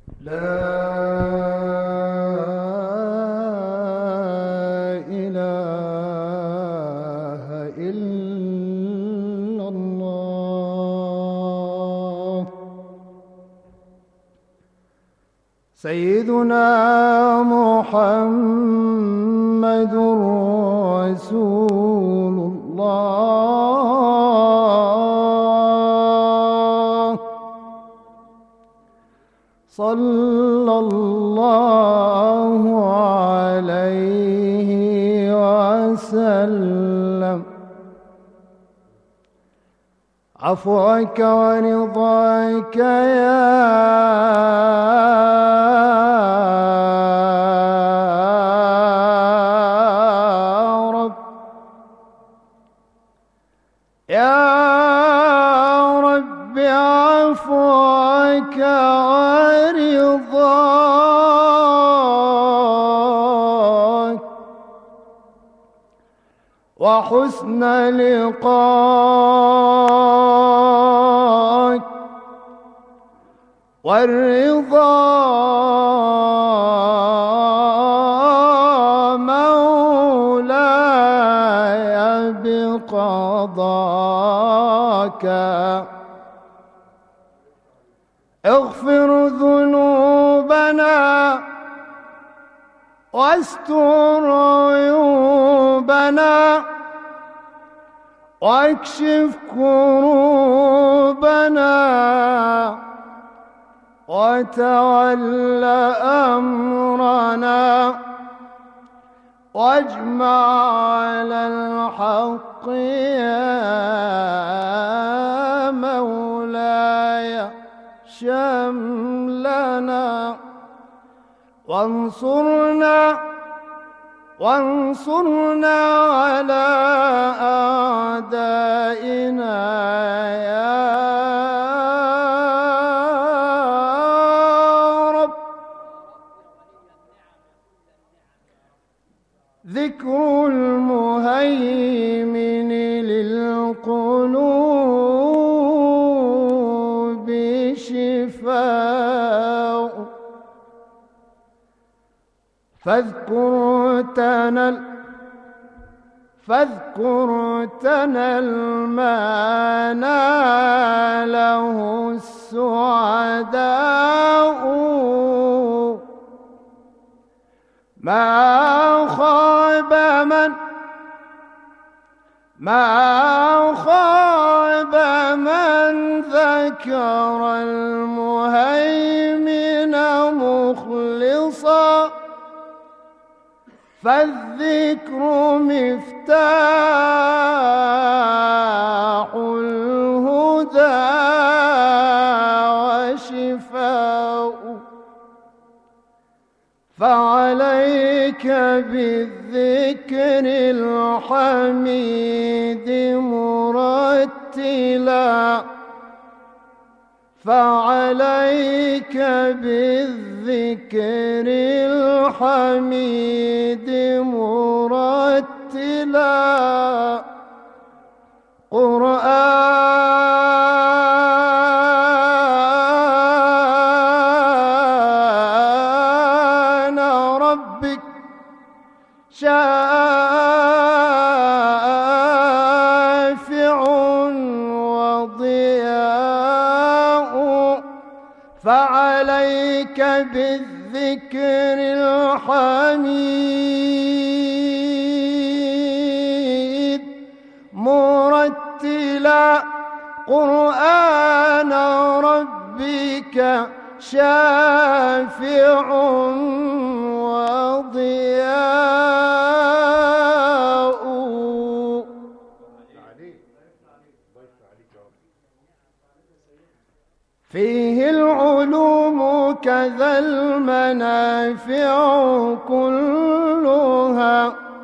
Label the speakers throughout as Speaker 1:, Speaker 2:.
Speaker 1: لا إله إلا الله. سيدنا محمد رسول الله، صلى الله عليه وسلم. عفوك ورضاك يا رب، يا رب عفوك ورضاك وحسن لقاك والرضا مولاي بقضاك. اغفر ذنوبنا واستر عيوبنا واكشف كروبنا وتول أمرنا واجمع على الحق يا مولاي شملنا. وانصرنا على أعدائنا يا رب. ذكر المهيمن للقلوب شفاء، فاذكر تنل ما ناله السعداء. ما خاب من ذكر المهيمن مخلصا، فالذكر مفتاح الهدى وشفاء. فعليك بالذكر الحميد مرتلا، فعليك بالذكر الحميد مرتلا. قرآن ربك شافع وضياء، فعليك بالذكر الحميد مرتلا. قرآن ربك شافع وضياء. فيه العلوم كذا المنافع كلها،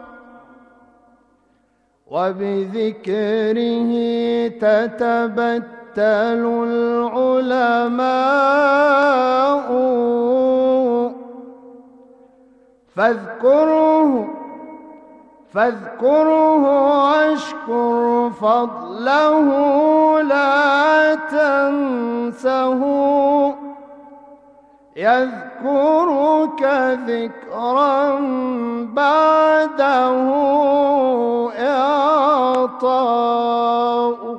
Speaker 1: وبذكره تتبتل العلماء. فاذكره واشكر فضله لا تنسه، يذكرك ذكرا بعده إعطاء.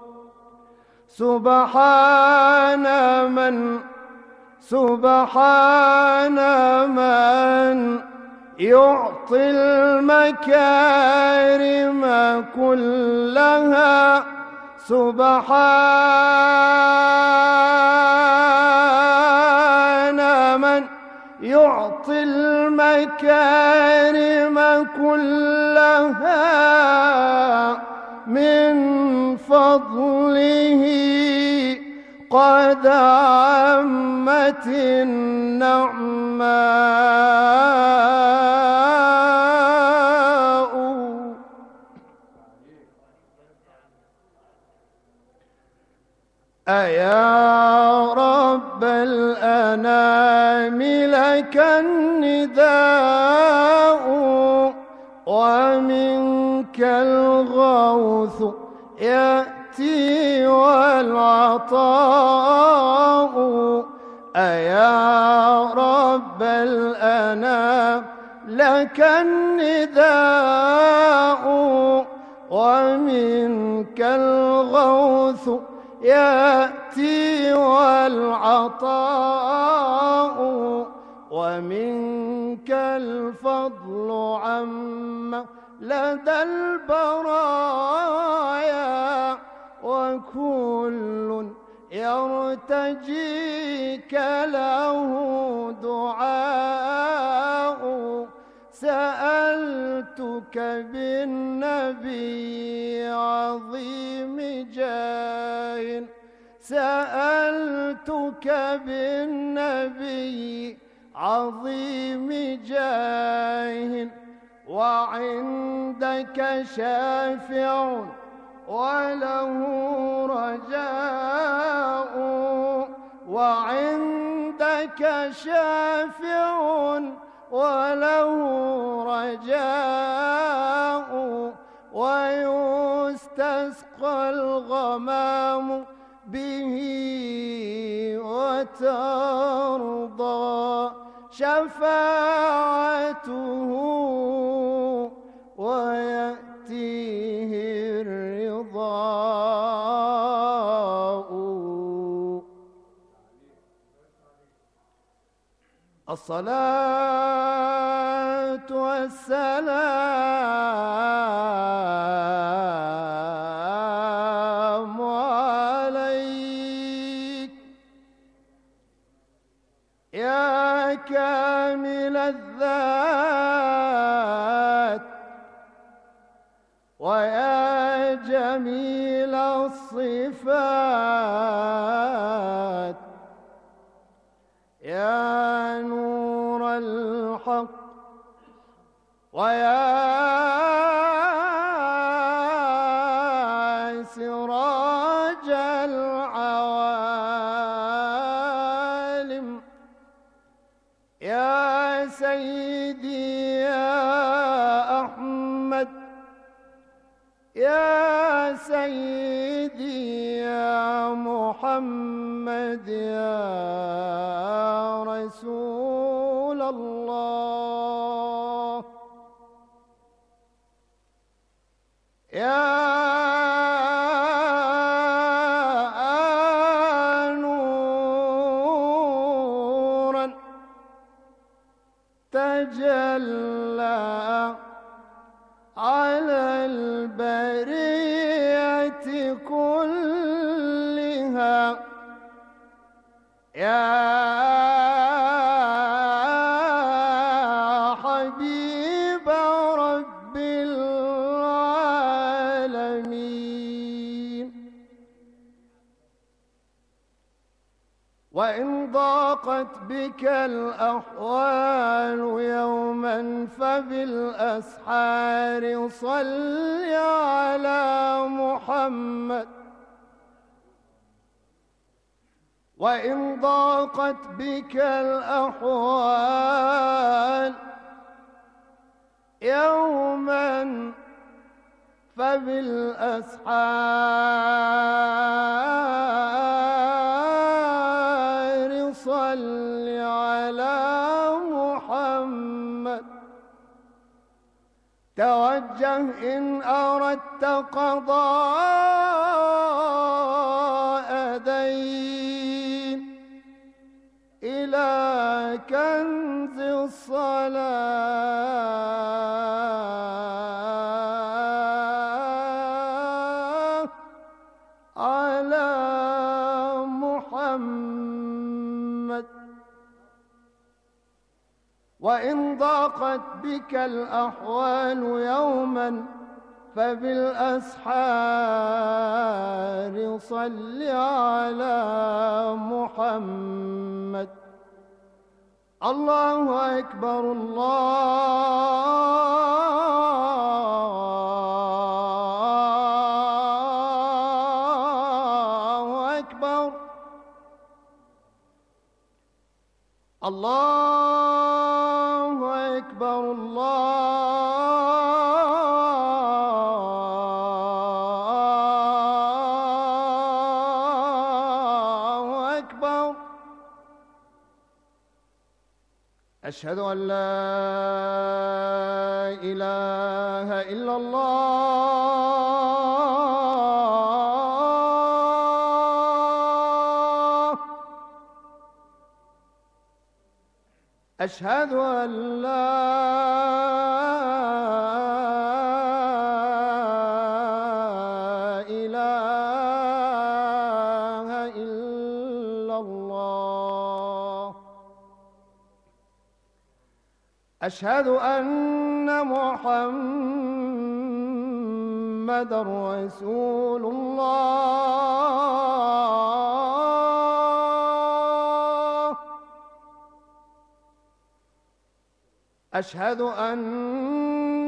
Speaker 1: سبحان من يعطي المكارم كلها. سبحان من يعطي المكارم كلها من فضله قد عمت النعماء. أيا رب الأنام لك النداء ومنك الغوث يأتي والعطاء. أيا رب الأنام لك النداء ومنك الغوث يأتي والعطاء. ومنك الفضل عم لدى البرايا وكل يرتجيك له دعاء. سألتك بالنبي عظيم جاه سألتك بالنبي عظيم جاه وعندك شافع وله رجاء. وعندك شافع وله رجاء ويستسقى الغمام به وترضى شفاعته ويأتيه الرضاء. الصلاة والسلام عليك يا كامل الذات ويا جميل الصفات يا نور الحق ويا سراج العوالم يا سيدي يا أحمد يا سيدي يا محمد يا رسول الله يا نورا تجلى على البرية كلها يا حبيب رب العالمين. وإن ضاقت بك الأحوال يوما فبالأسحار صل على محمد. وإن ضاقت بك الأحوال يوما فبالأسحار صل توجه إن أردت قضاء دين إلى كنز الصلاة على محمد. وإن ضاقت بك الأحوال يوما فبالأسحار صل على محمد. الله أكبر الله أكبر الله أكبر الله أكبر. أشهد أن لا إله إلا الله. أشهد أن لا إله إلا الله. أشهد أن محمدًا رسول الله. أشهد أن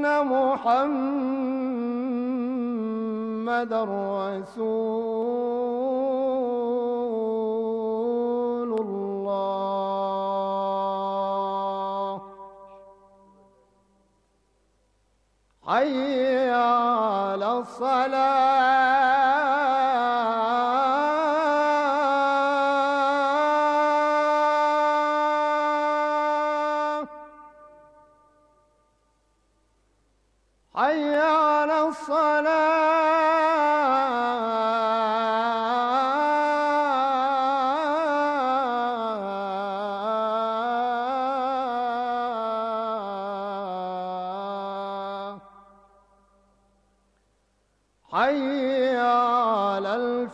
Speaker 1: محمدًا رسول الله. حي على الصلاة. حي على الصلاة. حي على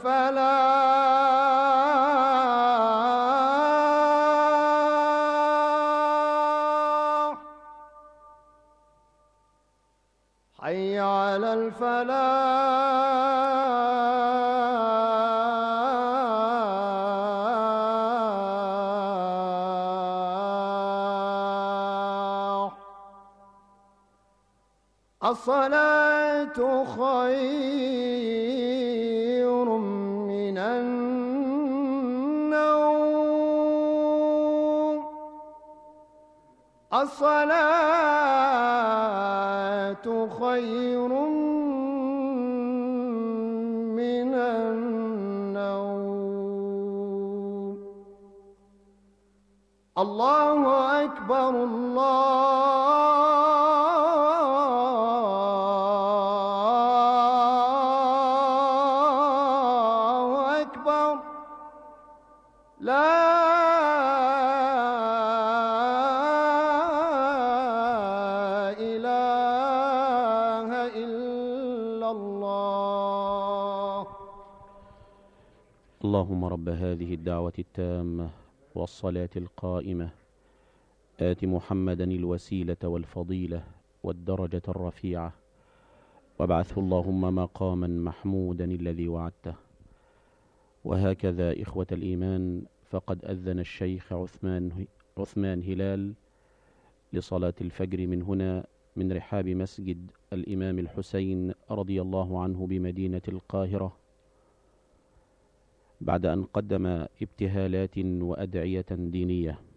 Speaker 1: الفلاح. حي على الفلاح. الصلاة خير من النوم. الصلاة خير من النوم. الله أكبر الله أكبر. لا إله إلا الله.
Speaker 2: اللهم رب هذه الدعوة التامة والصلاة القائمة آت محمدا الوسيلة والفضيلة والدرجة الرفيعة وابعثه اللهم مقاما محمودا الذي وعدته. وهكذا إخوة الإيمان، فقد أذن الشيخ عثمان هلال لصلاة الفجر من هنا من رحاب مسجد الإمام الحسين رضي الله عنه بمدينة القاهرة، بعد أن قدم ابتهالات وأدعية دينية.